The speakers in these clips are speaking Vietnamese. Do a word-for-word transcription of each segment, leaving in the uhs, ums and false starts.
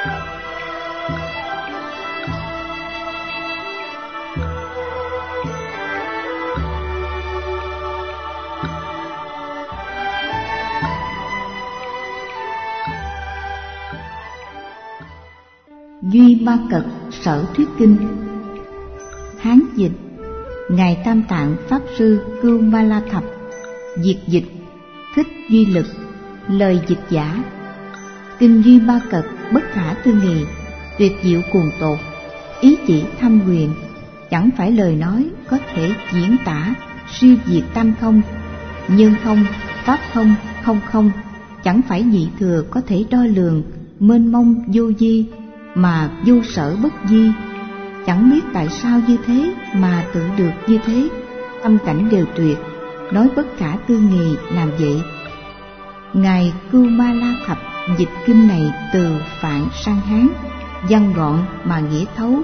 Duy Ma Cật Sở Thuyết Kinh. Hán dịch Ngài Tam Tạng Pháp Sư Cưu Ma La Thập. Việt dịch Thích Duy Lực. Lời dịch giả: Kinh Duy Ma Cật bất khả tư nghị, tuyệt diệu cuồng tột, ý chỉ thâm huyền, chẳng phải lời nói có thể diễn tả, siêu diệt tam không, nhân không, pháp không, không không, chẳng phải nhị thừa có thể đo lường, mênh mông vô vi mà vô sở bất di, chẳng biết tại sao như thế mà tự được như thế, tâm cảnh đều tuyệt, nói bất khả tư nghị làm vậy. Ngài Cưu Ma La Thập dịch kinh này từ Phạn sang Hán, văn gọn mà nghĩa thấu.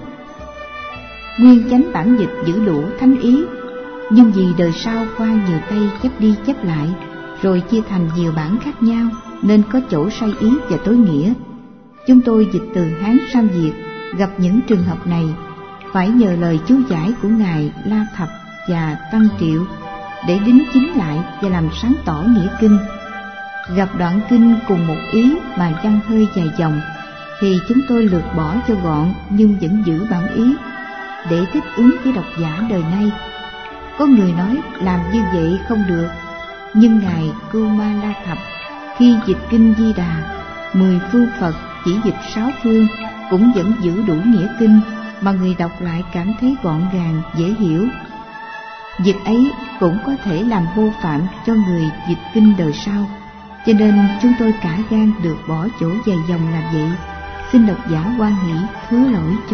Nguyên chánh bản dịch giữ đủ thánh ý, nhưng vì đời sau qua nhiều tay chép đi chép lại, rồi chia thành nhiều bản khác nhau, nên có chỗ sai ý và tối nghĩa. Chúng tôi dịch từ Hán sang Việt, gặp những trường hợp này, phải nhờ lời chú giải của Ngài La Thập và Tăng Triệu để đính chính lại và làm sáng tỏ nghĩa kinh. Gặp đoạn kinh cùng một ý mà văn hơi dài dòng, thì chúng tôi lược bỏ cho gọn nhưng vẫn giữ bản ý để thích ứng với độc giả đời nay. Có người nói làm như vậy không được, nhưng Ngài Cưu Ma La Thập khi dịch kinh Di Đà, mười phương Phật chỉ dịch sáu phương, cũng vẫn giữ đủ nghĩa kinh mà người đọc lại cảm thấy gọn gàng, dễ hiểu. Việc ấy cũng có thể làm vô phạm cho người dịch kinh đời sau, cho nên chúng tôi cả gan được bỏ chỗ dài dòng làm vậy. Xin độc giả hoan hỷ thứ lỗi cho.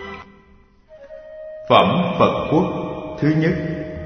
Phẩm Phật Quốc thứ nhất.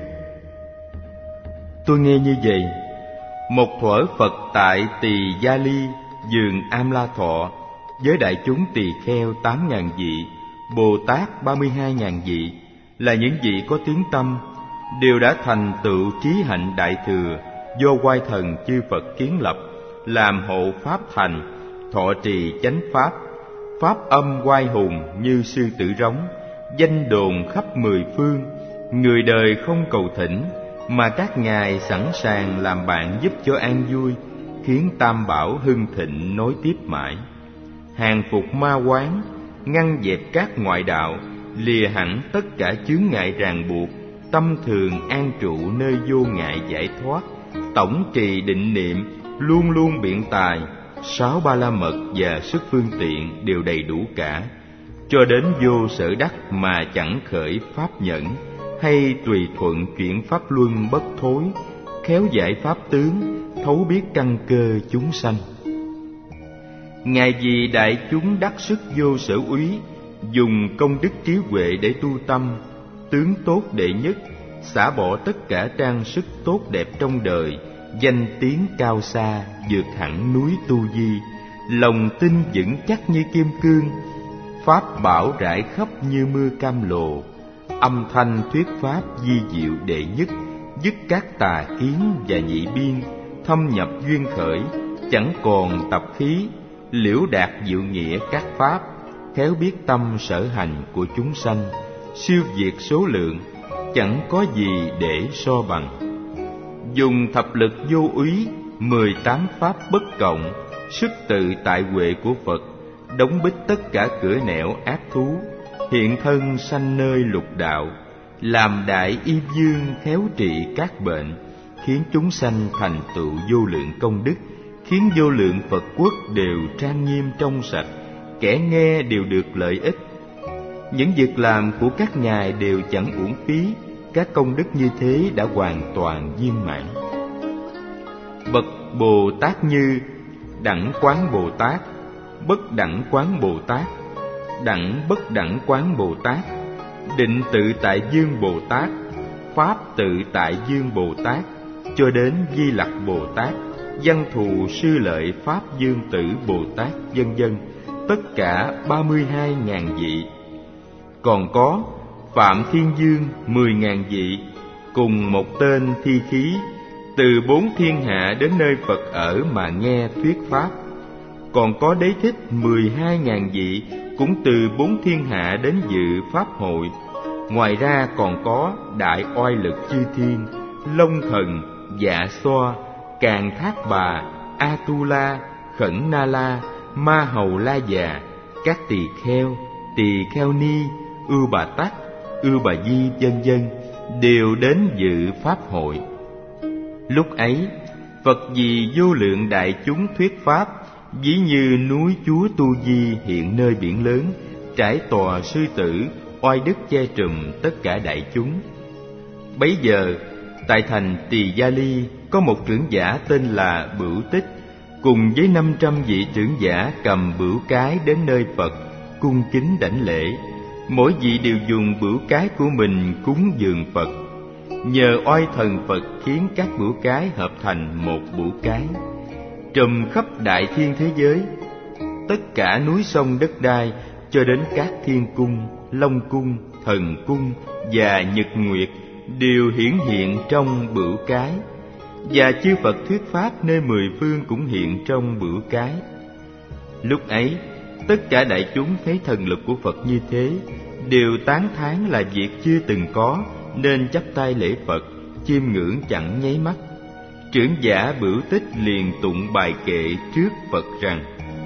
Tôi nghe như vậy: một thuở Phật tại Tỳ Gia Ly, vườn Am La Thọ, với đại chúng tỳ kheo tám ngàn vị, Bồ Tát ba mươi hai ngàn vị, là những vị có tiếng tâm, đều đã thành tựu trí hạnh đại thừa do oai thần chư Phật kiến lập, làm hộ pháp thành, thọ trì chánh pháp, pháp âm oai hùng như sư tử rống, danh đồn khắp mười phương. Người đời không cầu thỉnh, mà các ngài sẵn sàng làm bạn giúp cho an vui, khiến tam bảo hưng thịnh nối tiếp mãi. Hàng phục ma quán, ngăn dẹp các ngoại đạo, lìa hẳn tất cả chướng ngại ràng buộc, tâm thường an trụ nơi vô ngại giải thoát, tổng trì định niệm, luôn luôn biện tài, sáu ba la mật và sức phương tiện đều đầy đủ cả, cho đến vô sở đắc mà chẳng khởi pháp nhẫn, hay tùy thuận chuyển pháp luân bất thối, khéo giải pháp tướng, thấu biết căn cơ chúng sanh. Ngài vì đại chúng đắc sức vô sở úy, dùng công đức trí huệ để tu tâm, tướng tốt đệ nhất, xả bỏ tất cả trang sức tốt đẹp trong đời, danh tiếng cao xa, vượt hẳn núi tu di, lòng tin vững chắc như kim cương, pháp bảo rải khắp như mưa cam lồ, âm thanh thuyết pháp di diệu đệ nhất, dứt các tà kiến và nhị biên, thâm nhập duyên khởi, chẳng còn tập khí, liễu đạt diệu nghĩa các pháp, khéo biết tâm sở hành của chúng sanh, siêu việt số lượng, chẳng có gì để so bằng. Dùng thập lực vô úy, mười tám pháp bất cộng, sức tự tại huệ của Phật, đóng bích tất cả cửa nẻo ác thú, hiện thân sanh nơi lục đạo, làm đại y dương khéo trị các bệnh, khiến chúng sanh thành tựu vô lượng công đức, khiến vô lượng Phật quốc đều trang nghiêm trong sạch, kẻ nghe đều được lợi ích. Những việc làm của các ngài đều chẳng uổng phí, các công đức như thế đã hoàn toàn viên mãn. Bậc Bồ Tát như đẳng quán Bồ Tát, bất đẳng quán Bồ Tát, đẳng bất đẳng quán Bồ Tát, định tự tại dương Bồ Tát, pháp tự tại dương Bồ Tát, cho đến Di Lặc Bồ Tát, văn thù sư lợi pháp dương tử Bồ Tát, vân vân, tất cả ba mươi hai ngàn vị. Còn có Phạm Thiên Dương mười ngàn vị, cùng một tên thi khí, từ bốn thiên hạ đến nơi Phật ở mà nghe thuyết pháp. còn có đế thích mười hai ngàn vị cũng từ bốn thiên hạ đến dự pháp hội. Ngoài ra còn có đại oai lực chư thiên, Long Thần, Dạ Xoa, Càn Thác Bà, Atula, Khẩn Na La, Ma Hầu La Già, các tỳ kheo, tỳ kheo ni, Ưu Bà Tắc, Ưu Bà Di vân vân đều đến dự pháp hội. Lúc ấy, Phật vì vô lượng đại chúng thuyết pháp, ví như núi Chúa Tu Di hiện nơi biển lớn, trải tòa sư tử, oai đức che trùm tất cả đại chúng. Bấy giờ, tại thành Tỳ Gia Ly có một trưởng giả tên là Bửu Tích, cùng với năm trăm vị trưởng giả cầm bửu cái đến nơi Phật, cung kính đảnh lễ. Mỗi vị đều dùng bửu cái của mình cúng dường Phật. Nhờ oai thần Phật khiến các bửu cái hợp thành một bửu cái, trùm khắp đại thiên thế giới. Tất cả núi sông đất đai cho đến các thiên cung, Long cung, Thần cung và Nhật Nguyệt đều hiển hiện trong bửu cái, và chư Phật thuyết pháp nơi mười phương cũng hiện trong bửu cái. Lúc ấy, tất cả đại chúng thấy thần lực của Phật như thế, đều tán thán là việc chưa từng có, nên chắp tay lễ Phật, chiêm ngưỡng chẳng nháy mắt. Trưởng giả Bửu Tích liền tụng bài kệ trước Phật rằng: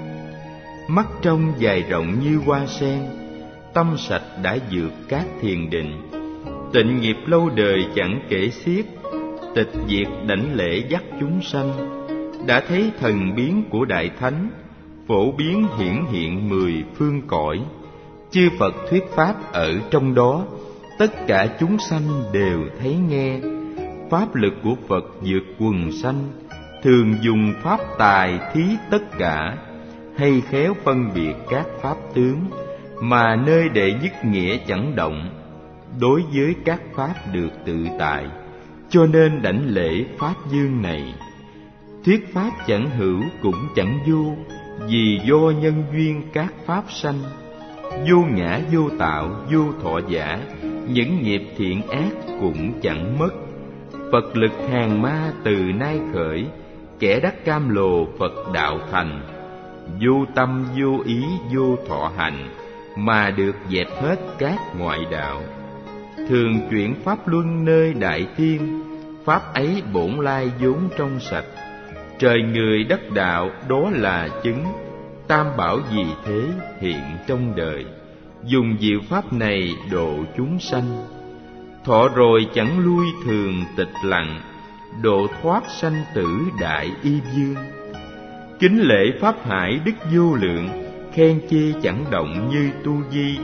mắt trong dài rộng như hoa sen, tâm sạch đã vượt các thiền định, tịnh nghiệp lâu đời chẳng kể xiết, tịch diệt đảnh lễ dắt chúng sanh. Đã thấy thần biến của Đại Thánh, phổ biến hiển hiện mười phương cõi. Chư Phật thuyết pháp ở trong đó, tất cả chúng sanh đều thấy nghe. Pháp lực của Phật vượt quần sanh, thường dùng pháp tài thí tất cả, hay khéo phân biệt các pháp tướng, mà nơi đệ nhất nghĩa chẳng động. Đối với các pháp được tự tại, cho nên đảnh lễ pháp dương này. Thuyết pháp chẳng hữu cũng chẳng vô, vì do nhân duyên các pháp sanh. Vô ngã vô tạo vô thọ giả, những nghiệp thiện ác cũng chẳng mất. Phật lực hàng ma từ nay khởi, kẻ đắc cam lồ Phật đạo thành. Vô tâm vô ý vô thọ hành, mà được dẹp hết các ngoại đạo. Thường chuyển pháp luân nơi đại thiên, pháp ấy bổn lai vốn trong sạch. Trời người đất đạo đó là chứng, tam bảo vì thế hiện trong đời. Dùng diệu pháp này độ chúng sanh, thọ rồi chẳng lui thường tịch lặng, độ thoát sanh tử đại y dương. Kính lễ pháp hải đức vô lượng, khen chê chẳng động như Tu Di.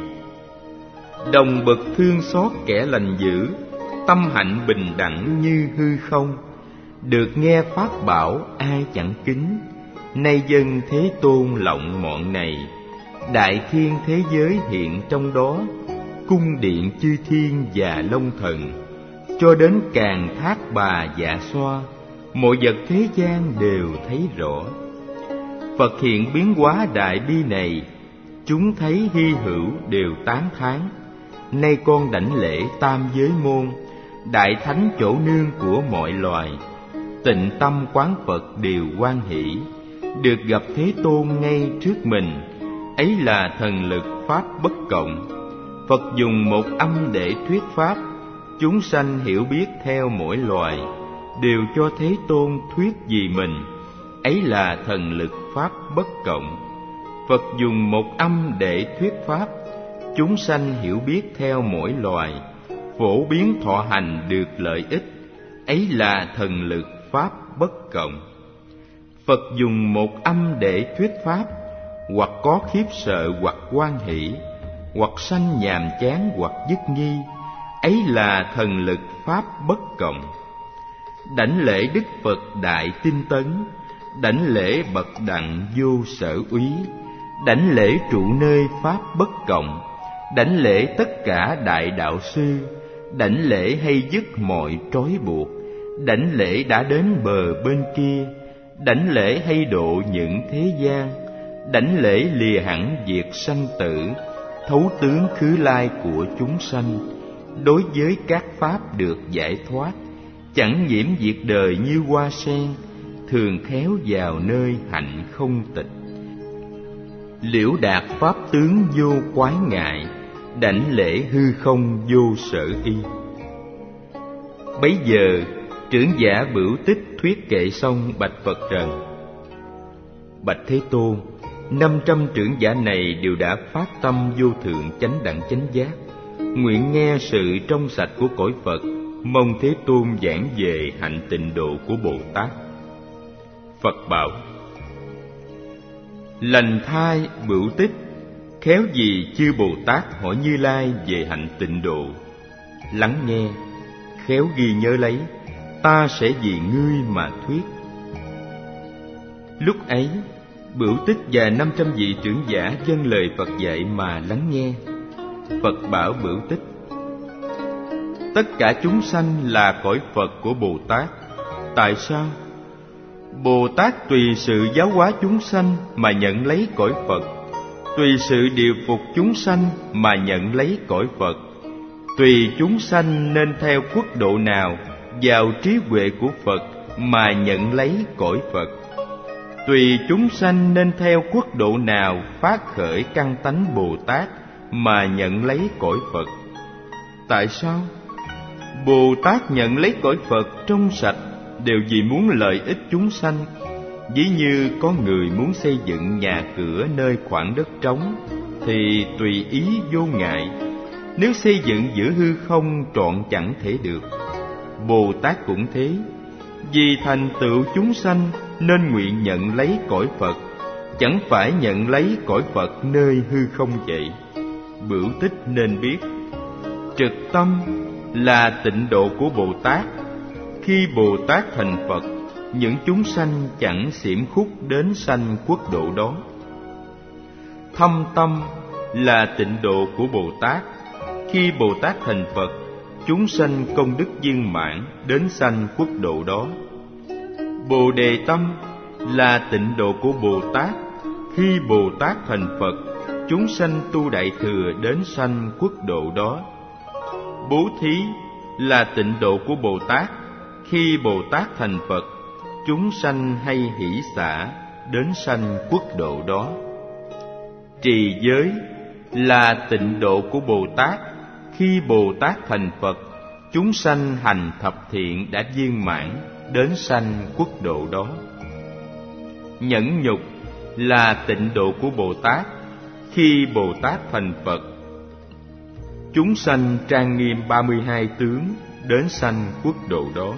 Đồng bậc thương xót kẻ lành dữ, tâm hạnh bình đẳng như hư không. Được nghe pháp bảo ai chẳng kính, nay dân Thế Tôn lộng mọn này. Đại thiên thế giới hiện trong đó, cung điện chư thiên và Long Thần, cho đến Càn Thác Bà Dạ Xoa, mọi vật thế gian đều thấy rõ. Phật hiện biến hóa đại bi này, chúng thấy hy hữu đều tán thán. Nay con đảnh lễ tam giới môn, đại thánh chỗ nương của mọi loài. Tịnh tâm quán Phật đều hoan hỷ, được gặp Thế Tôn ngay trước mình. Ấy là thần lực pháp bất cộng. Phật dùng một âm để thuyết pháp, chúng sanh hiểu biết theo mỗi loài, đều cho Thế Tôn thuyết vì mình. Ấy là thần lực pháp bất cộng. Phật dùng một âm để thuyết pháp, chúng sanh hiểu biết theo mỗi loài, phổ biến thọ hành được lợi ích. Ấy là thần lực pháp bất cộng. Phật dùng một âm để thuyết pháp, hoặc có khiếp sợ hoặc hoan hỷ, hoặc sanh nhàm chán hoặc dứt nghi. Ấy là thần lực pháp bất cộng. Đảnh lễ Đức Phật đại tinh tấn, đảnh lễ bậc đặng vô sở úy, đảnh lễ trụ nơi pháp bất cộng, đảnh lễ tất cả đại đạo sư, đảnh lễ hay dứt mọi trói buộc, đảnh lễ đã đến bờ bên kia, đảnh lễ hay độ những thế gian, đảnh lễ lìa hẳn diệt sanh tử, thấu tướng khứ lai của chúng sanh. Đối với các pháp được giải thoát, chẳng nhiễm diệt đời như hoa sen, thường khéo vào nơi hạnh không tịch. liễu đạt pháp tướng vô quái ngại, đảnh lễ hư không vô sở y. Bấy giờ trưởng giả Bửu Tích thuyết kệ xong bạch Phật rằng: Bạch Thế Tôn, năm trăm trưởng giả này đều đã phát tâm vô thượng chánh đẳng chánh giác, nguyện nghe sự trong sạch của cõi Phật, mong Thế Tôn giảng về hạnh tịnh độ của Bồ Tát. Phật bảo: Lành thai Bửu Tích, khéo gì chư Bồ Tát hỏi Như Lai về hạnh tịnh độ. Lắng nghe, khéo ghi nhớ lấy, ta sẽ vì ngươi mà thuyết. Lúc ấy, Bửu Tích và năm trăm vị trưởng giả vâng lời Phật dạy mà lắng nghe. Phật bảo Bửu Tích: Tất cả chúng sanh là cõi Phật của Bồ Tát. Tại sao? Bồ Tát tùy sự giáo hóa chúng sanh mà nhận lấy cõi Phật, tùy sự điều phục chúng sanh mà nhận lấy cõi Phật, tùy chúng sanh nên theo quốc độ nào vào trí huệ của Phật mà nhận lấy cõi Phật, tùy chúng sanh nên theo quốc độ nào phát khởi căn tánh Bồ Tát mà nhận lấy cõi Phật. Tại sao? Bồ Tát nhận lấy cõi Phật trong sạch đều vì muốn lợi ích chúng sanh. Ví như có người muốn xây dựng nhà cửa nơi khoảng đất trống thì tùy ý vô ngại, nếu xây dựng giữa hư không trọn chẳng thể được. Bồ Tát cũng thế, vì thành tựu chúng sanh nên nguyện nhận lấy cõi Phật, chẳng phải nhận lấy cõi Phật nơi hư không vậy. Bửu Tích nên biết, trực tâm là tịnh độ của Bồ Tát. Khi Bồ Tát thành Phật, những chúng sanh chẳng xiểm khúc đến sanh quốc độ đó. Thâm tâm là tịnh độ của Bồ Tát. Khi Bồ Tát thành Phật, chúng sanh công đức viên mãn đến sanh quốc độ đó. Bồ đề tâm là tịnh độ của Bồ Tát. Khi Bồ Tát thành Phật, chúng sanh tu đại thừa đến sanh quốc độ đó. Bố thí là tịnh độ của Bồ Tát. Khi Bồ Tát thành Phật, chúng sanh hay hỷ xả đến sanh quốc độ đó. Trì giới là tịnh độ của Bồ Tát. Khi Bồ Tát thành Phật, chúng sanh hành thập thiện đã viên mãn đến sanh quốc độ đó. Nhẫn nhục là tịnh độ của Bồ Tát. Khi Bồ Tát thành Phật, chúng sanh trang nghiêm ba mươi hai tướng đến sanh quốc độ đó.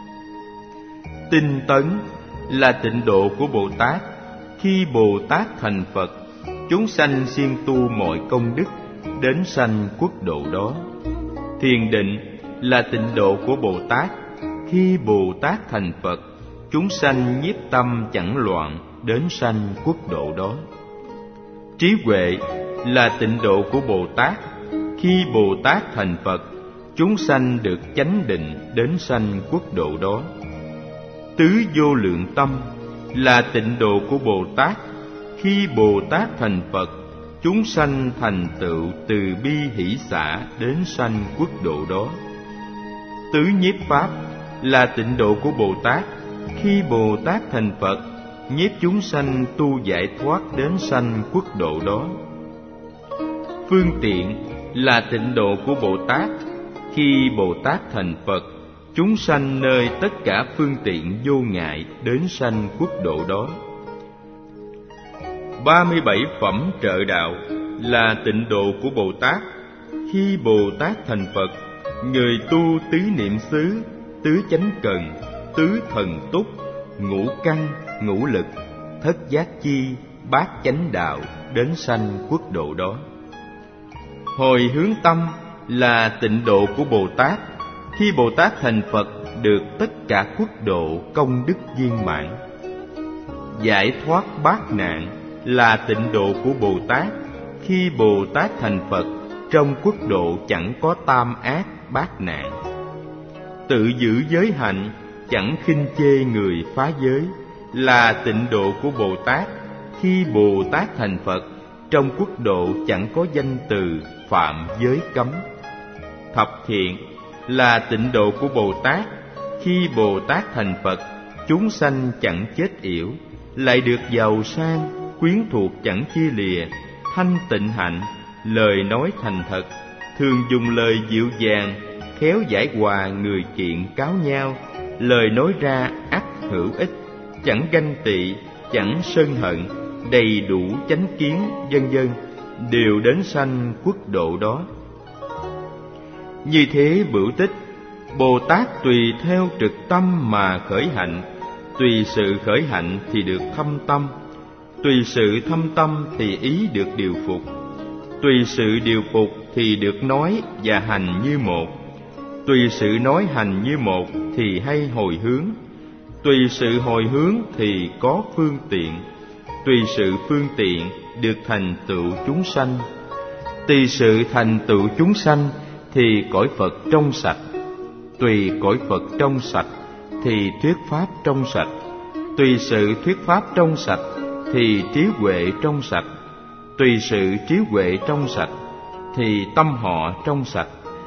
Tinh tấn là tịnh độ của Bồ Tát. Khi Bồ Tát thành Phật, chúng sanh siêng tu mọi công đức đến sanh quốc độ đó. Thiền định là tịnh độ của Bồ Tát. Khi Bồ Tát thành Phật, chúng sanh nhiếp tâm chẳng loạn đến sanh quốc độ đó. Trí huệ là tịnh độ của Bồ Tát. Khi Bồ Tát thành Phật, chúng sanh được chánh định đến sanh quốc độ đó. Tứ vô lượng tâm là tịnh độ của Bồ Tát. Khi Bồ Tát thành Phật, chúng sanh thành tựu từ bi hỷ xả đến sanh quốc độ đó. Tứ nhiếp pháp là tịnh độ của Bồ Tát. Khi Bồ Tát thành Phật, nhiếp chúng sanh tu giải thoát đến sanh quốc độ đó. Phương tiện là tịnh độ của Bồ Tát. Khi Bồ Tát thành Phật, chúng sanh nơi tất cả phương tiện vô ngại đến sanh quốc độ đó. ba mươi bảy phẩm trợ đạo là tịnh độ của Bồ Tát. Khi Bồ Tát thành Phật, người tu tứ niệm xứ, tứ chánh cần, tứ thần túc, ngũ căn, ngũ lực, thất giác chi, bát chánh đạo đến sanh quốc độ đó. Hồi hướng tâm là tịnh độ của Bồ Tát. Khi Bồ Tát thành Phật, được tất cả quốc độ công đức viên mãn. Giải thoát bát nạn là tịnh độ của Bồ Tát. Khi Bồ Tát thành Phật, trong quốc độ chẳng có tam ác bát nạn. Tự giữ giới hạnh, chẳng khinh chê người phá giới là tịnh độ của Bồ Tát. Khi Bồ Tát thành Phật, trong quốc độ chẳng có danh từ phạm giới cấm. Thập thiện là tịnh độ của Bồ Tát. Khi Bồ Tát thành Phật, chúng sanh chẳng chết yểu, lại được giàu sang, quyến thuộc chẳng chia lìa, thanh tịnh hạnh, lời nói thành thật, thường dùng lời dịu dàng, khéo giải hòa người kiện cáo nhau, lời nói ra ắt hữu ích, chẳng ganh tị, chẳng sân hận, đầy đủ chánh kiến, vân vân, đều đến sanh quốc độ đó. Như thế Bửu Tích, Bồ Tát tùy theo trực tâm mà khởi hạnh, tùy sự khởi hạnh thì được thâm tâm, tùy sự thâm tâm thì ý được điều phục, tùy sự điều phục thì được nói và hành như một, tùy sự nói hành như một thì hay hồi hướng, tùy sự hồi hướng thì có phương tiện, tùy sự phương tiện được thành tựu chúng sanh, tùy sự thành tựu chúng sanh thì cõi Phật trong sạch, tùy cõi Phật trong sạch thì thuyết pháp trong sạch, tùy sự thuyết pháp trong sạch thì trí huệ trong sạch, tùy sự trí huệ trong sạch thì tâm họ trong sạch,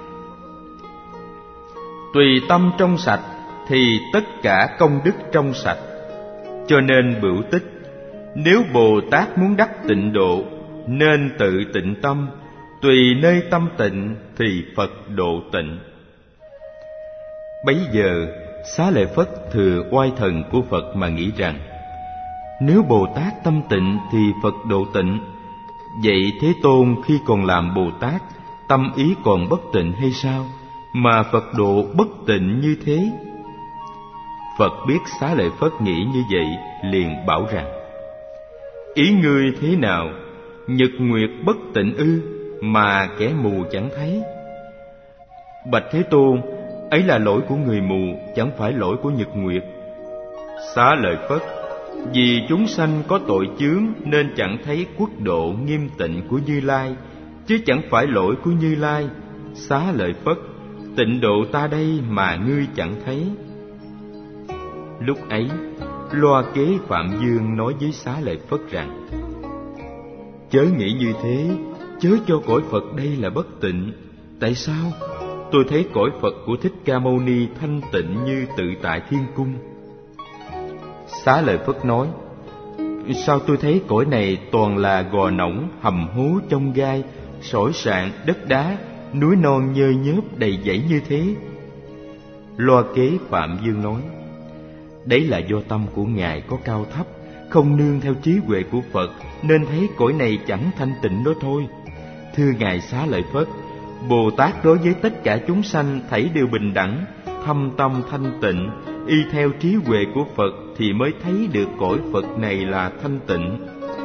tùy tâm trong sạch thì tất cả công đức trong sạch. Cho nên Bửu Tích, nếu Bồ Tát muốn đắc tịnh độ, nên tự tịnh tâm, tùy nơi tâm tịnh thì Phật độ tịnh. Bấy giờ Xá Lợi Phất thừa oai thần của Phật mà nghĩ rằng, nếu Bồ Tát tâm tịnh thì Phật độ tịnh, vậy Thế Tôn khi còn làm Bồ Tát, tâm ý còn bất tịnh hay sao, mà Phật độ bất tịnh như thế? Phật biết Xá Lợi Phất nghĩ như vậy, liền bảo rằng, ý ngươi thế nào? Nhật nguyệt bất tịnh ư, mà kẻ mù chẳng thấy? Bạch Thế Tôn, ấy là lỗi của người mù, chẳng phải lỗi của nhật nguyệt. Xá Lợi Phất, vì chúng sanh có tội chướng nên chẳng thấy quốc độ nghiêm tịnh của Như Lai, chứ chẳng phải lỗi của Như Lai. Xá Lợi Phất, tịnh độ ta đây mà ngươi chẳng thấy. Lúc ấy, Loa Kế Phạm Dương nói với Xá Lợi Phất rằng, chớ nghĩ như thế, chớ cho cõi Phật đây là bất tịnh. Tại sao? Tôi thấy cõi Phật của Thích Ca Mâu Ni thanh tịnh như tự tại thiên cung. Xá Lợi Phất nói, sao tôi thấy cõi này toàn là gò nỏng, hầm hố trong gai, sỏi sạn, đất đá, núi non nhơ nhớp đầy dãy như thế? Loa Kế Phạm Dương nói, đấy là do tâm của Ngài có cao thấp, không nương theo trí huệ của Phật, nên thấy cõi này chẳng thanh tịnh đó thôi. Thưa Ngài Xá Lợi Phất, Bồ Tát đối với tất cả chúng sanh thảy đều bình đẳng, thâm tâm thanh tịnh, y theo trí huệ của Phật thì mới thấy được cõi Phật này là thanh tịnh.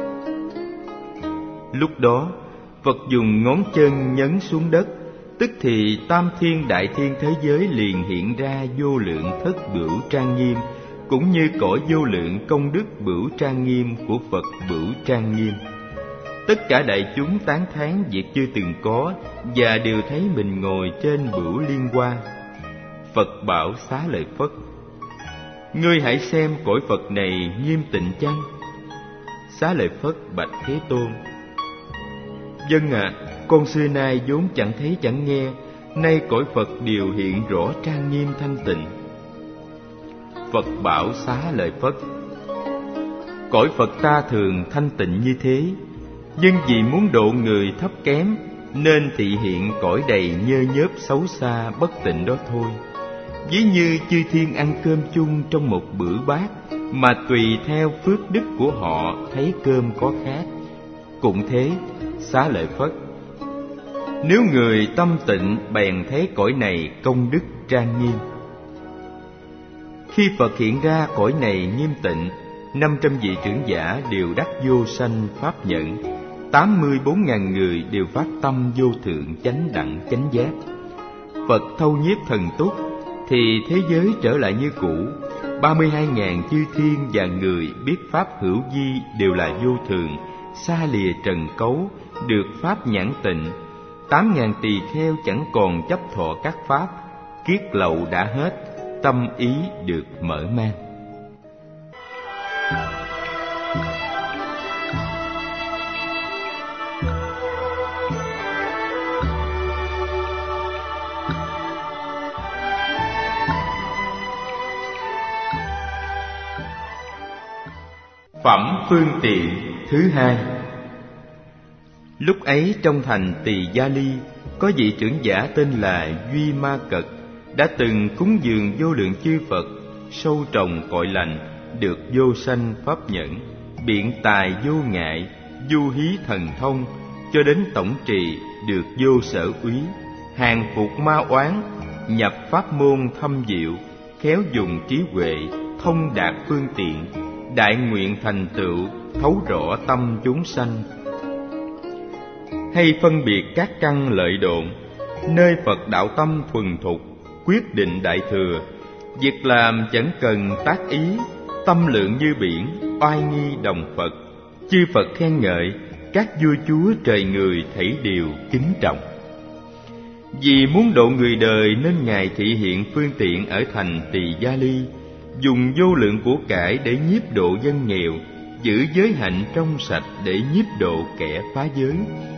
Lúc đó, Phật dùng ngón chân nhấn xuống đất, tức thì tam thiên đại thiên thế giới liền hiện ra vô lượng thất bửu trang nghiêm, cũng như cõi vô lượng công đức bửu trang nghiêm của Phật bửu trang nghiêm. Tất cả đại chúng tán thán việc chưa từng có, và đều thấy mình ngồi trên bửu liên hoa. Phật bảo Xá Lợi Phất, ngươi hãy xem cõi Phật này nghiêm tịnh chăng? Xá Lợi Phất bạch Thế Tôn, vâng ạ, à, con xưa nay vốn chẳng thấy chẳng nghe, nay cõi Phật đều hiện rõ trang nghiêm thanh tịnh. Phật bảo Xá Lợi Phất, cõi Phật ta thường thanh tịnh như thế, nhưng vì muốn độ người thấp kém nên thị hiện cõi đầy nhơ nhớp xấu xa bất tịnh đó thôi. Ví như chư thiên ăn cơm chung trong một bữa bát, mà tùy theo phước đức của họ thấy cơm có khác. Cũng thế, Xá Lợi Phất, nếu người tâm tịnh bèn thấy cõi này công đức trang nghiêm. Khi Phật hiện ra cõi này nghiêm tịnh, năm trăm vị trưởng giả đều đắc vô sanh pháp nhận, tám mươi bốn ngàn người đều phát tâm vô thượng chánh đẳng chánh giác. Phật thâu nhiếp thần túc, thì thế giới trở lại như cũ. Ba mươi hai ngàn chư thiên và người biết pháp hữu vi đều là vô thường, xa lìa trần cấu, được pháp nhãn tịnh. Tám ngàn tỳ kheo chẳng còn chấp thọ các pháp, kiết lậu đã hết, tâm ý được mở mang. Phẩm phương tiện thứ hai. Lúc ấy trong thành Tỳ Gia Ly, có vị trưởng giả tên là Duy Ma Cật, đã từng cúng dường vô lượng chư Phật, sâu trồng cội lành, được vô sanh pháp nhẫn, biện tài vô ngại, du hí thần thông, cho đến tổng trì được vô sở úy, hàng phục ma oán, nhập pháp môn thâm diệu, khéo dùng trí huệ, thông đạt phương tiện, đại nguyện thành tựu, thấu rõ tâm chúng sanh. Hay phân biệt các căn lợi độn, nơi Phật đạo tâm thuần thục, quyết định đại thừa, việc làm chẳng cần tác ý, tâm lượng như biển, oai nghi đồng Phật. Chư Phật khen ngợi, các vua chúa trời người thảy đều kính trọng. Vì muốn độ người đời nên Ngài thị hiện phương tiện ở thành Tỳ Gia Ly, dùng vô lượng của cải để nhiếp độ dân nghèo, giữ giới hạnh trong sạch để nhiếp độ kẻ phá giới,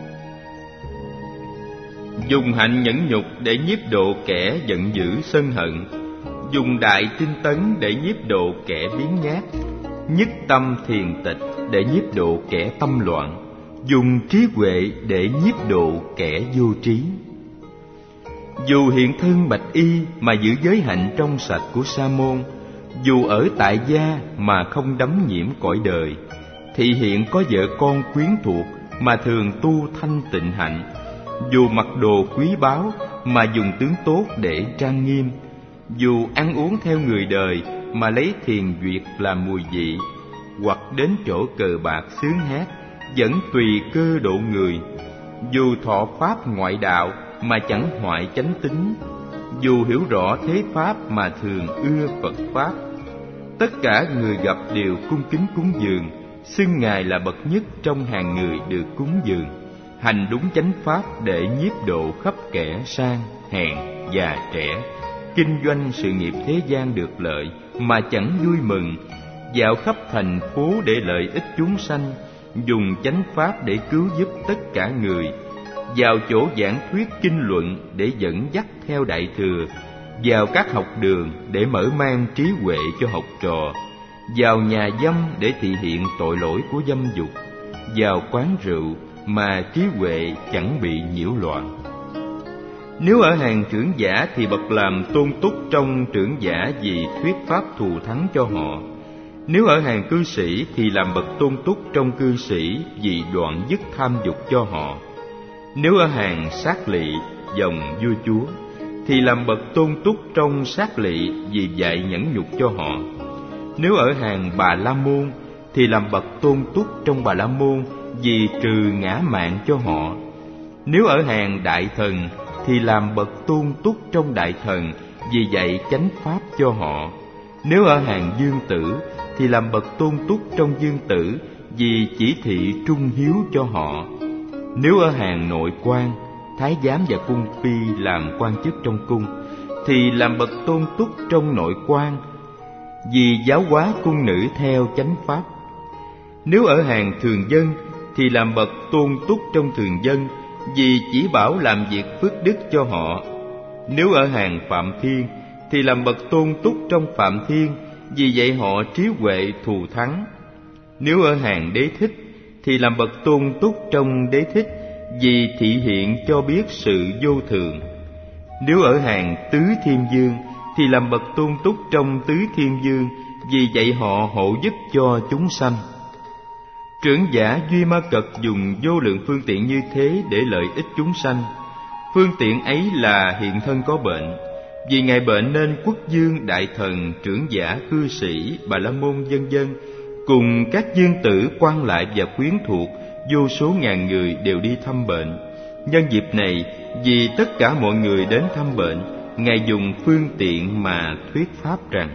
dùng hạnh nhẫn nhục để nhiếp độ kẻ giận dữ sân hận, dùng đại tinh tấn để nhiếp độ kẻ biếng nhác, nhất tâm thiền tịch để nhiếp độ kẻ tâm loạn, dùng trí huệ để nhiếp độ kẻ vô trí. Dù hiện thân bạch y mà giữ giới hạnh trong sạch của sa môn, dù ở tại gia mà không đắm nhiễm cõi đời, thị hiện có vợ con quyến thuộc mà thường tu thanh tịnh hạnh, dù mặc đồ quý báu mà dùng tướng tốt để trang nghiêm, dù ăn uống theo người đời mà lấy thiền duyệt làm mùi vị, hoặc đến chỗ cờ bạc sướng hát, vẫn tùy cơ độ người, dù thọ pháp ngoại đạo mà chẳng hoại chánh tính, dù hiểu rõ thế pháp mà thường ưa Phật pháp, tất cả người gặp đều cung kính cúng dường, xưng Ngài là bậc nhất trong hàng người được cúng dường, hành đúng chánh pháp để nhiếp độ khắp kẻ sang, hèn, già, trẻ, kinh doanh sự nghiệp thế gian được lợi mà chẳng vui mừng, dạo khắp thành phố để lợi ích chúng sanh, dùng chánh pháp để cứu giúp tất cả người, vào chỗ giảng thuyết kinh luận để dẫn dắt theo đại thừa, vào các học đường để mở mang trí huệ cho học trò, vào nhà dâm để thị hiện tội lỗi của dâm dục, vào quán rượu mà trí huệ chẳng bị nhiễu loạn. Nếu ở hàng trưởng giả thì bậc làm tôn túc trong trưởng giả vì thuyết pháp thù thắng cho họ. Nếu ở hàng cư sĩ thì làm bậc tôn túc trong cư sĩ vì đoạn dứt tham dục cho họ. Nếu ở hàng sát lỵ, dòng vua chúa thì làm bậc tôn túc trong sát lỵ vì dạy nhẫn nhục cho họ. Nếu ở hàng Bà La Môn thì làm bậc tôn túc trong Bà La Môn vì trừ ngã mạn cho họ. Nếu ở hàng Đại Thần thì làm bậc tôn túc trong Đại Thần vì dạy chánh pháp cho họ. Nếu ở hàng Dương Tử thì làm bậc tôn túc trong Dương Tử vì chỉ thị trung hiếu cho họ. Nếu ở hàng nội quan, thái giám và cung phi làm quan chức trong cung thì làm bậc tôn túc trong nội quan vì giáo hóa cung nữ theo chánh pháp. Nếu ở hàng thường dân thì làm bậc tôn túc trong thường dân vì chỉ bảo làm việc phước đức cho họ. Nếu ở hàng Phạm Thiên thì làm bậc tôn túc trong Phạm Thiên vì dạy họ trí huệ thù thắng. Nếu ở hàng Đế Thích thì làm bậc tôn túc trong Đế Thích vì thị hiện cho biết sự vô thường. Nếu ở hàng Tứ Thiên Dương thì làm bậc tôn túc trong Tứ Thiên Dương vì dạy họ hộ giúp cho chúng sanh. Trưởng giả Duy Ma Cật dùng vô lượng phương tiện như thế để lợi ích chúng sanh. Phương tiện ấy là hiện thân có bệnh. Vì Ngài bệnh nên quốc vương, đại thần, trưởng giả, cư sĩ, Bà La Môn vân vân cùng các dương tử, quan lại và quyến thuộc vô số ngàn người đều đi thăm bệnh. Nhân dịp này, vì tất cả mọi người đến thăm bệnh, Ngài dùng phương tiện mà thuyết pháp rằng: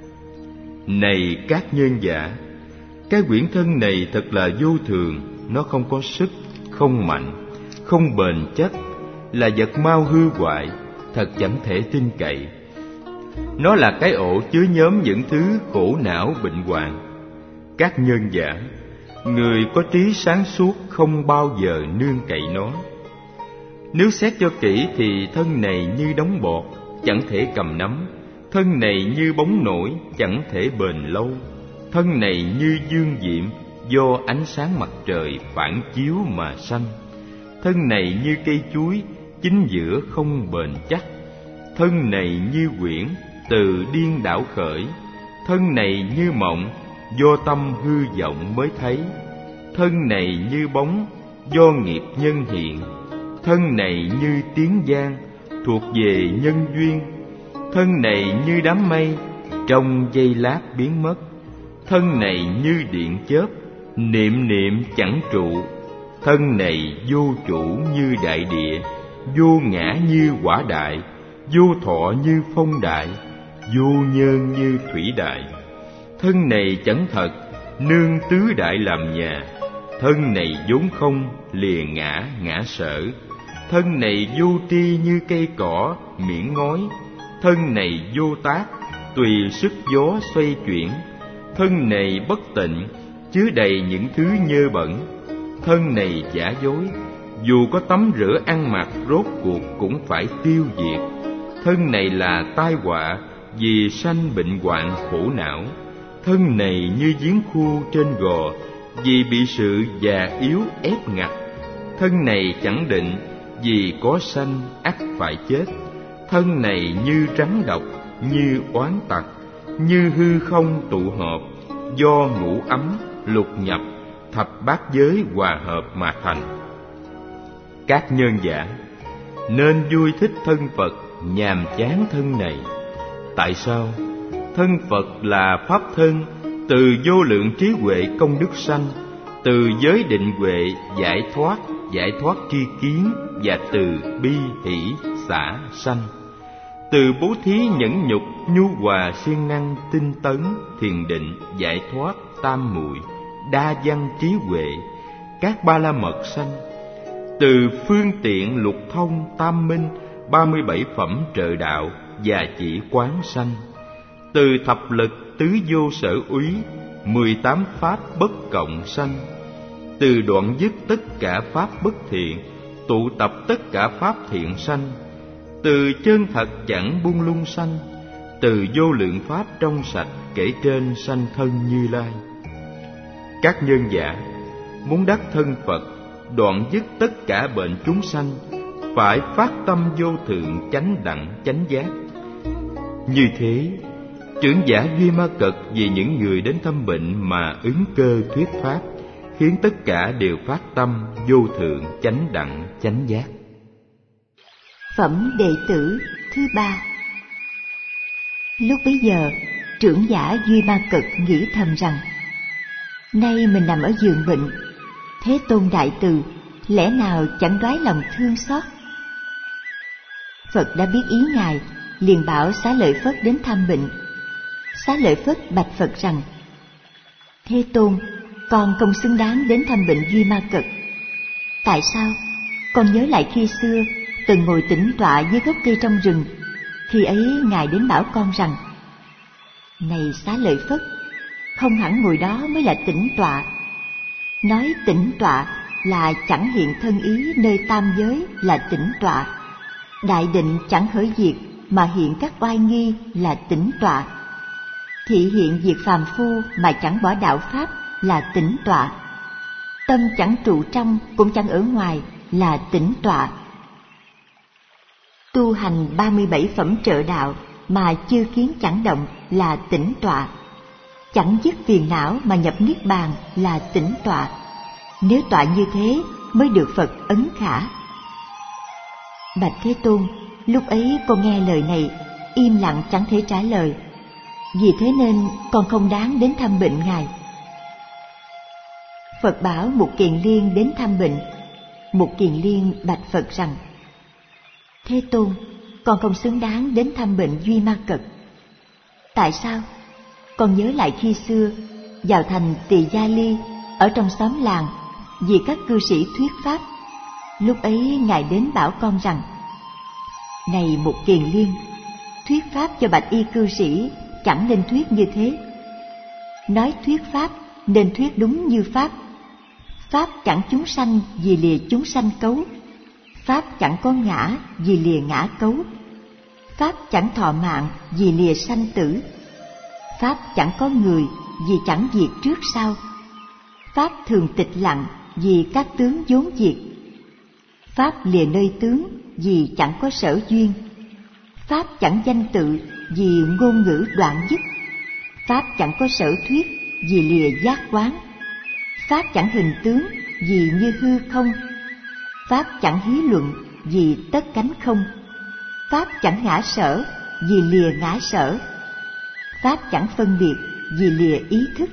Này các nhân giả, cái quyển thân này thật là vô thường, nó không có sức, không mạnh, không bền chắc, là vật mau hư hoại, thật chẳng thể tin cậy. Nó là cái ổ chứa nhóm những thứ khổ não bệnh hoạn. Các nhân giả, người có trí sáng suốt không bao giờ nương cậy nó. Nếu xét cho kỹ thì thân này như đống bọt, chẳng thể cầm nắm. Thân này như bóng nổi, chẳng thể bền lâu. Thân này như dương diệm, do ánh sáng mặt trời phản chiếu mà sanh. Thân này như cây chuối, chính giữa không bền chắc. Thân này như quyển, từ điên đảo khởi. Thân này như mộng, do tâm hư vọng mới thấy. Thân này như bóng, do nghiệp nhân hiện. Thân này như tiếng giang, thuộc về nhân duyên. Thân này như đám mây, trong giây lát biến mất. Thân này như điện chớp, niệm niệm chẳng trụ. Thân này vô chủ như đại địa, vô ngã như quả đại, vô thọ như phong đại, vô nhân như thủy đại. Thân này chẳng thật, nương tứ đại làm nhà. Thân này vốn không, lìa ngã ngã sở. Thân này vô tri như cây cỏ, miễn ngói. Thân này vô tác, tùy sức gió xoay chuyển. Thân này bất tịnh, chứa đầy những thứ nhơ bẩn. Thân này giả dối, dù có tắm rửa ăn mặc rốt cuộc cũng phải tiêu diệt. Thân này là tai họa, vì sanh bệnh hoạn khổ não. Thân này như giếng khô trên gò, vì bị sự già yếu ép ngặt. Thân này chẳng định, vì có sanh ắt phải chết. Thân này như rắn độc, như oán tặc, như hư không tụ hợp, do ngũ ấm, lục nhập, thập bát giới hòa hợp mà thành. Các nhân giả nên vui thích thân Phật, nhàm chán thân này. Tại sao? Thân Phật là pháp thân, từ vô lượng trí huệ công đức sanh, từ giới định huệ giải thoát, giải thoát tri kiến, và từ bi hỷ xả sanh. Từ bố thí nhẫn nhục, nhu hòa siêng năng, tinh tấn, thiền định, giải thoát, tam muội, đa văn trí huệ, các ba la mật sanh. Từ phương tiện lục thông, tam minh, ba mươi bảy phẩm trợ đạo và chỉ quán sanh. Từ thập lực tứ vô sở úy, mười tám pháp bất cộng sanh. Từ đoạn dứt tất cả pháp bất thiện, tụ tập tất cả pháp thiện sanh. Từ chân thật chẳng buông lung sanh, từ vô lượng pháp trong sạch kể trên sanh thân Như Lai. Các nhân giả muốn đắc thân Phật, đoạn dứt tất cả bệnh chúng sanh, phải phát tâm vô thượng chánh đẳng chánh giác. Như thế, trưởng giả Duy Ma Cật vì những người đến thăm bệnh mà ứng cơ thuyết pháp, khiến tất cả đều phát tâm vô thượng chánh đẳng chánh giác. Phẩm đệ tử thứ ba. Lúc bấy giờ, trưởng giả Duy Ma Cật nghĩ thầm rằng: nay mình nằm ở giường bệnh, Thế Tôn đại từ lẽ nào chẳng đoái lòng thương xót. Phật đã biết ý ngài, liền bảo Xá Lợi Phất đến thăm bệnh. Xá Lợi Phất bạch Phật rằng: Thế Tôn, con không xứng đáng đến thăm bệnh Duy Ma Cật. Tại sao? Con nhớ lại khi xưa từng ngồi tĩnh tọa dưới gốc cây trong rừng. Khi ấy ngài đến bảo con rằng: này Xá Lợi Phất, không hẳn ngồi đó mới là tĩnh tọa. Nói tĩnh tọa là chẳng hiện thân ý nơi tam giới là tĩnh tọa. Đại định chẳng khởi diệt mà hiện các oai nghi là tĩnh tọa. Thị hiện diệt phàm phu mà chẳng bỏ đạo pháp là tĩnh tọa. Tâm chẳng trụ trong cũng chẳng ở ngoài là tĩnh tọa. Tu hành ba mươi bảy phẩm trợ đạo mà chư kiến chẳng động là tĩnh tọa. Chẳng dứt phiền não mà nhập niết bàn là tĩnh tọa. Nếu tọa như thế mới được Phật ấn khả. Bạch Thế Tôn, lúc ấy con nghe lời này, im lặng chẳng thể trả lời. Vì thế nên con không đáng đến thăm bệnh ngài. Phật bảo Mục Kiền Liên đến thăm bệnh. Mục Kiền Liên bạch Phật rằng: Thế Tôn, con không xứng đáng đến thăm bệnh Duy Ma Cật. Tại sao? Con nhớ lại khi xưa vào thành Tỳ Gia Ly, ở trong xóm làng, vì các cư sĩ thuyết pháp. Lúc ấy ngài đến bảo con rằng: này Mục Kiền Liên, thuyết pháp cho bạch y cư sĩ chẳng nên thuyết như thế. Nói thuyết pháp nên thuyết đúng như pháp. Pháp chẳng chúng sanh vì lìa chúng sanh cấu. Pháp chẳng có ngã vì lìa ngã cấu. Pháp chẳng thọ mạng vì lìa sanh tử. Pháp chẳng có người vì chẳng diệt trước sau. Pháp thường tịch lặng vì các tướng vốn diệt. Pháp lìa nơi tướng vì chẳng có sở duyên. Pháp chẳng danh tự vì ngôn ngữ đoạn dứt. Pháp chẳng có sở thuyết vì lìa giác quán. Pháp chẳng hình tướng vì như hư không. Pháp chẳng hí luận vì tất cánh không. Pháp chẳng ngã sở vì lìa ngã sở. Pháp chẳng phân biệt vì lìa ý thức.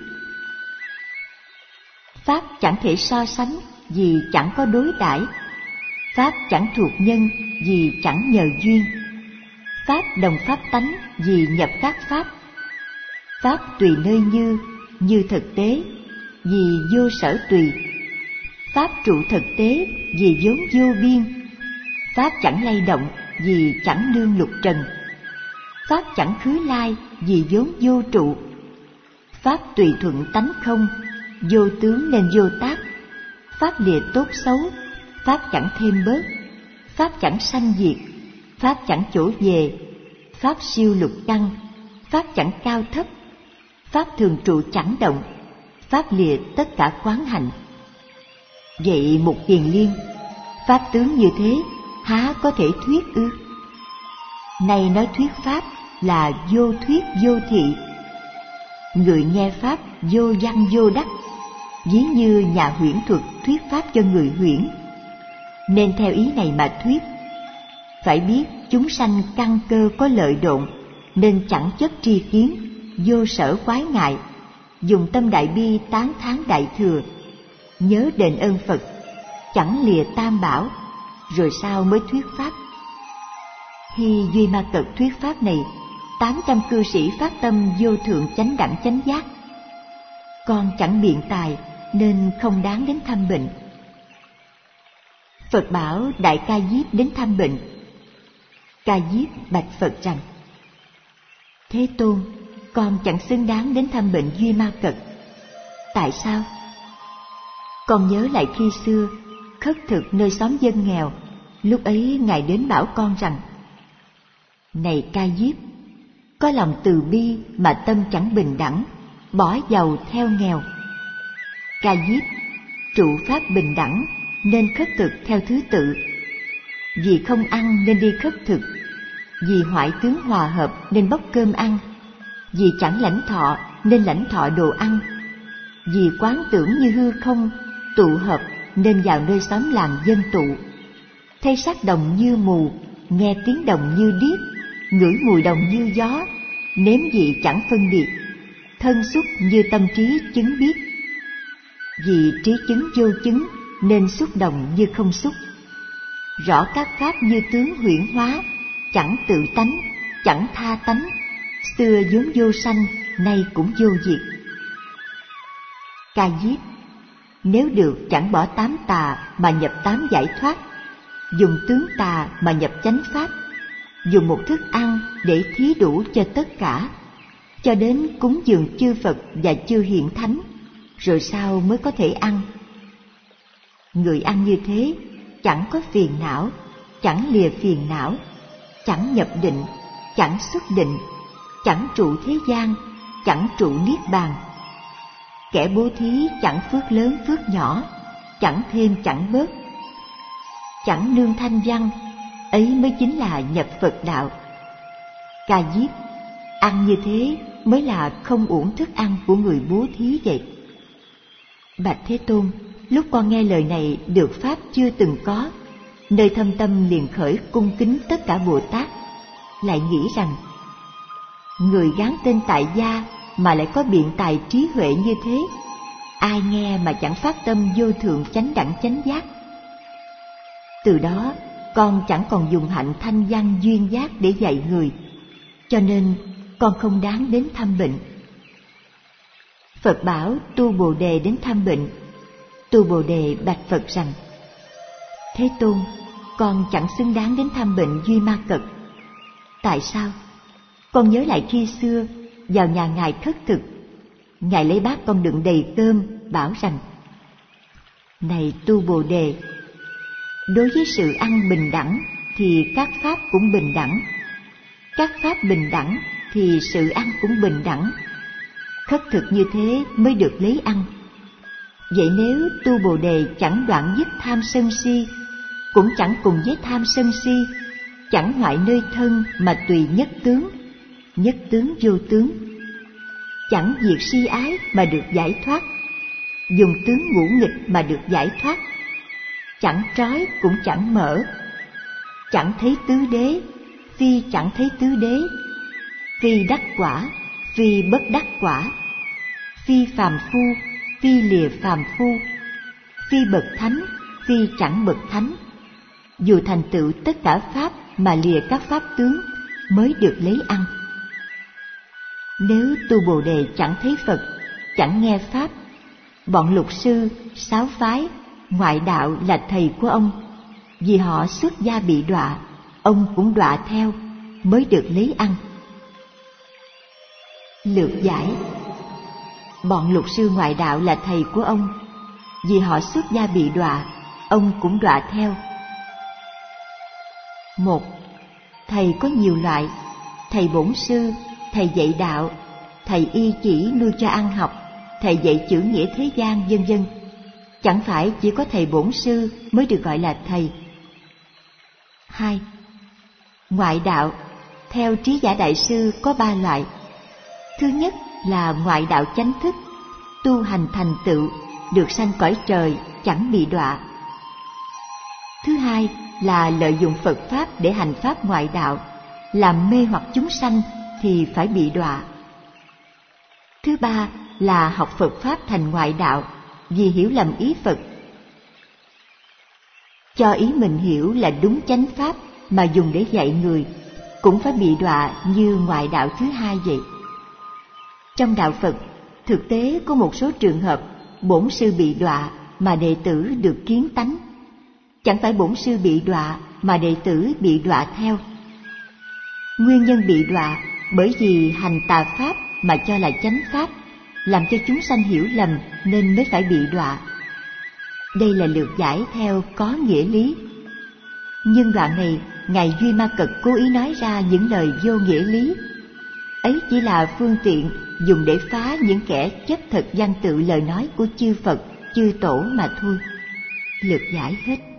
Pháp chẳng thể so sánh vì chẳng có đối đãi. Pháp chẳng thuộc nhân vì chẳng nhờ duyên. Pháp đồng pháp tánh vì nhập các pháp. Pháp tùy nơi như, như thực tế, vì vô sở tùy. Pháp trụ thực tế vì vốn vô biên. Pháp chẳng lay động vì chẳng nương lục trần. Pháp chẳng khứ lai vì vốn vô trụ. Pháp tùy thuận tánh không, vô tướng nên vô tác. Pháp lìa tốt xấu, Pháp chẳng thêm bớt. Pháp chẳng sanh diệt, Pháp chẳng chỗ về. Pháp siêu lục căn, Pháp chẳng cao thấp. Pháp thường trụ chẳng động, Pháp lìa tất cả quán hành. Vậy một kiền liên, Pháp tướng như thế há có thể thuyết ư? Nay nói thuyết Pháp là vô thuyết vô thị. Người nghe Pháp vô văn vô đắc, ví như nhà huyễn thuật thuyết Pháp cho người huyễn. Nên theo ý này mà thuyết. Phải biết chúng sanh căn cơ có lợi độn, nên chẳng chấp tri kiến, vô sở quái ngại, dùng tâm đại bi tán thán đại thừa, nhớ đền ơn Phật, chẳng lìa tam bảo, rồi sao mới thuyết Pháp. Khi Duy Ma Cật thuyết Pháp này, tám trăm cư sĩ phát tâm vô thượng chánh đẳng chánh giác. Con chẳng biện tài nên không đáng đến thăm bệnh. Phật bảo Đại Ca Diếp đến thăm bệnh. Ca Diếp bạch Phật rằng: Thế Tôn, con chẳng xứng đáng đến thăm bệnh Duy Ma Cật. Tại sao? Con nhớ lại khi xưa khất thực nơi xóm dân nghèo, lúc ấy Ngài đến bảo con rằng: Này Ca Diếp, có lòng từ bi mà tâm chẳng bình đẳng, bỏ giàu theo nghèo. Ca Diếp, trụ pháp bình đẳng nên khất thực theo thứ tự. Vì không ăn nên đi khất thực, vì hoại tướng hòa hợp nên bốc cơm ăn, vì chẳng lãnh thọ nên lãnh thọ đồ ăn, vì quán tưởng như hư không, tụ hợp nên vào nơi xóm làng dân tụ. Thấy sắc đồng như mù, nghe tiếng đồng như điếc, ngửi mùi đồng như gió, nếm vị chẳng phân biệt, thân xúc như tâm trí chứng biết. Vì trí chứng vô chứng nên xúc đồng như không xúc. Rõ các pháp như tướng huyễn hóa, chẳng tự tánh, chẳng tha tánh, xưa vốn vô sanh, nay cũng vô diệt. Ca Diếp, nếu được chẳng bỏ tám tà mà nhập tám giải thoát, dùng tướng tà mà nhập chánh pháp, dùng một thức ăn để thí đủ cho tất cả, cho đến cúng dường chư Phật và chư hiện thánh, rồi sao mới có thể ăn? Người ăn như thế chẳng có phiền não, chẳng lìa phiền não, chẳng nhập định, chẳng xuất định, chẳng trụ thế gian, chẳng trụ niết bàn. Kẻ bố thí chẳng phước lớn phước nhỏ, chẳng thêm chẳng bớt, chẳng nương thanh văn, ấy mới chính là nhập Phật đạo. Ca Diếp, ăn như thế mới là không uổng thức ăn của người bố thí vậy. Bạch Thế Tôn, lúc con nghe lời này được pháp chưa từng có, nơi thâm tâm liền khởi cung kính tất cả Bồ Tát, lại nghĩ rằng người gán tên tại gia mà lại có biện tài trí huệ như thế, ai nghe mà chẳng phát tâm vô thượng chánh đẳng chánh giác. Từ đó con chẳng còn dùng hạnh thanh văn duyên giác để dạy người, cho nên con không đáng đến thăm bệnh. Phật bảo Tu Bồ Đề đến thăm bệnh. Tu Bồ Đề bạch Phật rằng: Thế Tôn, con chẳng xứng đáng đến thăm bệnh Duy Ma Cật. Tại sao? Con nhớ lại khi xưa vào nhà Ngài khất thực, Ngài lấy bát con đựng đầy cơm, bảo rằng: Này Tu Bồ Đề, đối với sự ăn bình đẳng thì các pháp cũng bình đẳng, các pháp bình đẳng thì sự ăn cũng bình đẳng. Khất thực như thế mới được lấy ăn. Vậy nếu tu Bồ Đề chẳng đoạn dứt tham sân si, cũng chẳng cùng với tham sân si, chẳng hoại nơi thân mà tùy nhất tướng, nhất tướng vô tướng, chẳng diệt si ái mà được giải thoát, dùng tướng ngũ nghịch mà được giải thoát, chẳng trói cũng chẳng mở, chẳng thấy tứ đế, phi chẳng thấy tứ đế, phi đắc quả, phi bất đắc quả, phi phàm phu, phi lìa phàm phu, phi bậc thánh, phi chẳng bậc thánh, dù thành tựu tất cả pháp mà lìa các pháp tướng mới được lấy ăn. Nếu tu Bồ Đề chẳng thấy Phật, chẳng nghe pháp, bọn lục sư, sáu phái, ngoại đạo là thầy của ông, vì họ xuất gia bị đọa, ông cũng đọa theo, mới được lấy ăn. Lược giải: bọn lục sư ngoại đạo là thầy của ông, vì họ xuất gia bị đọa, ông cũng đọa theo. Một, thầy có nhiều loại: thầy bổn sư, thầy dạy đạo, thầy y chỉ nuôi cho ăn học, thầy dạy chữ nghĩa thế gian, vân vân. Chẳng phải chỉ có thầy bổn sư mới được gọi là thầy. Hai, ngoại đạo theo Trí Giả Đại Sư có ba loại. Thứ nhất là ngoại đạo chánh thức, tu hành thành tựu, được sanh cõi trời, chẳng bị đọa. Thứ hai là lợi dụng Phật Pháp để hành pháp ngoại đạo, làm mê hoặc chúng sanh thì phải bị đọa. Thứ ba là học Phật Pháp thành ngoại đạo, vì hiểu lầm ý Phật, cho ý mình hiểu là đúng chánh Pháp mà dùng để dạy người, cũng phải bị đọa như ngoại đạo thứ hai vậy. Trong đạo Phật, thực tế có một số trường hợp bổn sư bị đọa mà đệ tử được kiến tánh, chẳng phải bổn sư bị đọa mà đệ tử bị đọa theo. Nguyên nhân bị đọa bởi vì hành tà pháp mà cho là chánh pháp, làm cho chúng sanh hiểu lầm nên mới phải bị đọa. Đây là lược giải theo có nghĩa lý. Nhưng đoạn này, Ngài Duy Ma Cật cố ý nói ra những lời vô nghĩa lý. Ấy chỉ là phương tiện dùng để phá những kẻ chấp thật văn tự lời nói của chư Phật, chư Tổ mà thôi. Lược giải hết.